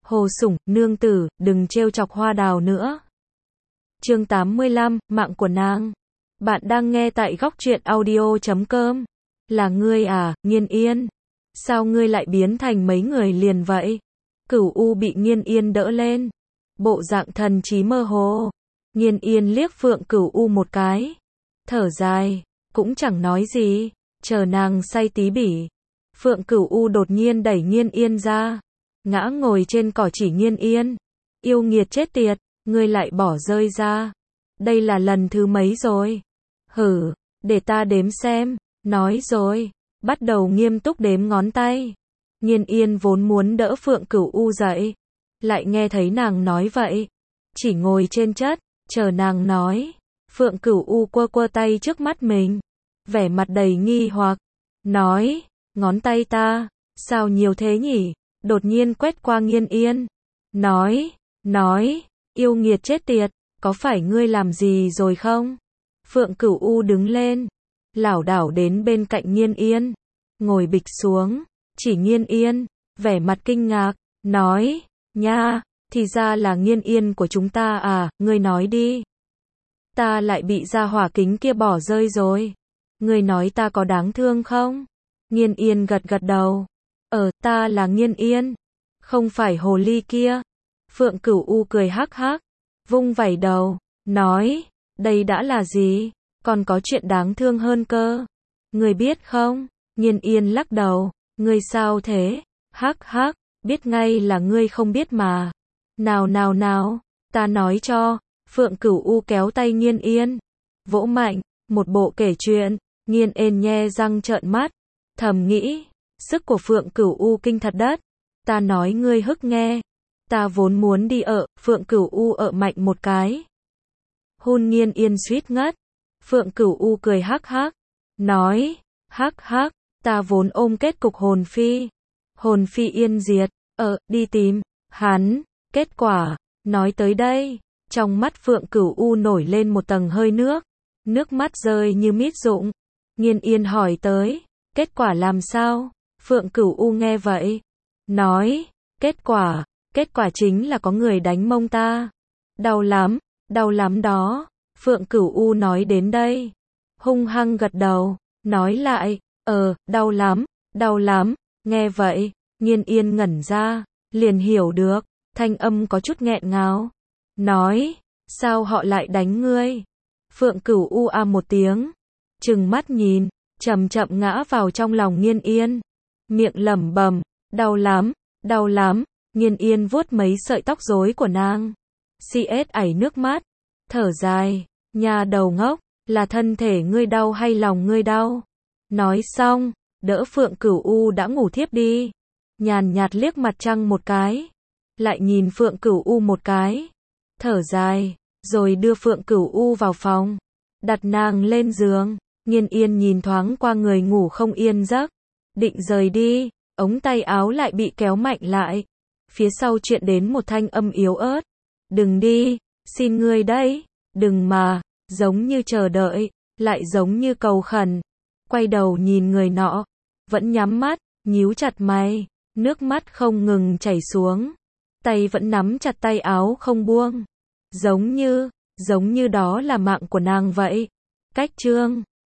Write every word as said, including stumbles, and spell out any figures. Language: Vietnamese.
Hồ Sủng, nương tử, đừng trêu chọc hoa đào nữa. Chương tám mươi lăm, mạng của nàng. Bạn đang nghe tại góc truyện audio chấm com. Là ngươi à, Nghiên Yên? Sao ngươi lại biến thành mấy người liền vậy? Cửu U bị Nghiên Yên đỡ lên. Bộ dạng thần trí mơ hồ. Nghiên Yên liếc Phượng Cửu U một cái. Thở dài, cũng chẳng nói gì, chờ nàng say tí bỉ. Phượng Cửu U đột nhiên đẩy Nghiên Yên ra. Ngã ngồi trên cỏ chỉ Nghiên Yên. Yêu nghiệt chết tiệt, ngươi lại bỏ rơi ra. Đây là lần thứ mấy rồi? Hử, để ta đếm xem. Nói rồi, bắt đầu nghiêm túc đếm ngón tay. Nghiên Yên vốn muốn đỡ Phượng Cửu U dậy, lại nghe thấy nàng nói vậy, chỉ ngồi trên chất, chờ nàng nói. Phượng Cửu U quơ quơ tay trước mắt mình, vẻ mặt đầy nghi hoặc, nói, ngón tay ta, sao nhiều thế nhỉ? Đột nhiên quét qua Nghiên Yên, nói, nói, yêu nghiệt chết tiệt, có phải ngươi làm gì rồi không? Phượng Cửu U đứng lên, lảo đảo đến bên cạnh Nghiên Yên, ngồi bịch xuống, chỉ Nghiên Yên, vẻ mặt kinh ngạc, nói, nha, thì ra là Nghiên Yên của chúng ta à, ngươi nói đi. Ta lại bị gia hỏa kính kia bỏ rơi rồi. Ngươi nói ta có đáng thương không? Nghiên Yên gật gật đầu. Ờ, ta là Nghiên Yên, không phải hồ ly kia. Phượng Cửu U cười hắc hắc, vung vẩy đầu, nói, đây đã là gì? Còn có chuyện đáng thương hơn cơ. Ngươi biết không? Nghiên Yên lắc đầu, ngươi sao thế? Hắc hắc, biết ngay là ngươi không biết mà. Nào nào nào, ta nói cho. Phượng Cửu U kéo tay Nghiên Yên, vỗ mạnh, một bộ kể chuyện. Nghiên Yên nhe răng trợn mắt, thầm nghĩ, sức của Phượng Cửu U kinh thật đất. Ta nói ngươi hức nghe. Ta vốn muốn đi ợ, Phượng Cửu U ợ mạnh một cái. Hun Nghiên Yên suýt ngất. Phượng Cửu U cười hắc hắc, nói, hắc hắc, ta vốn ôm kết cục hồn phi. Hồn phi yên diệt, ờ, đi tìm, hắn, kết quả, nói tới đây, trong mắt Phượng Cửu U nổi lên một tầng hơi nước, nước mắt rơi như mít rụng. Nghiên Yên hỏi tới, kết quả làm sao? Phượng Cửu U nghe vậy, nói, kết quả, kết quả chính là có người đánh mông ta. Đau lắm, đau lắm đó. Phượng Cửu U nói đến đây, hung hăng gật đầu, nói lại, ờ, đau lắm, đau lắm. Nghe vậy, Nghiên Yên ngẩn ra, liền hiểu được, thanh âm có chút nghẹn ngào, nói, sao họ lại đánh ngươi? Phượng Cửu U a một tiếng, trừng mắt nhìn, chậm chậm ngã vào trong lòng Nghiên Yên, miệng lẩm bẩm, đau lắm, đau lắm. Nghiên Yên vuốt mấy sợi tóc rối của nàng, xê ét ảy nước mắt, thở dài, nhà đầu ngốc, là thân thể ngươi đau hay lòng ngươi đau? Nói xong, đỡ Phượng Cửu U đã ngủ thiếp đi, nhàn nhạt liếc mặt trăng một cái, lại nhìn Phượng Cửu U một cái, thở dài, rồi đưa Phượng Cửu U vào phòng, đặt nàng lên giường. Nghiên Yên nhìn thoáng qua người ngủ không yên giấc, định rời đi, ống tay áo lại bị kéo mạnh lại. Phía sau chuyện đến một thanh âm yếu ớt, đừng đi, xin ngươi đấy, đừng mà, giống như chờ đợi, lại giống như cầu khẩn. Quay đầu nhìn người nọ, vẫn nhắm mắt, nhíu chặt mày, nước mắt không ngừng chảy xuống, tay vẫn nắm chặt tay áo không buông, giống như, giống như đó là mạng của nàng vậy. Cách chương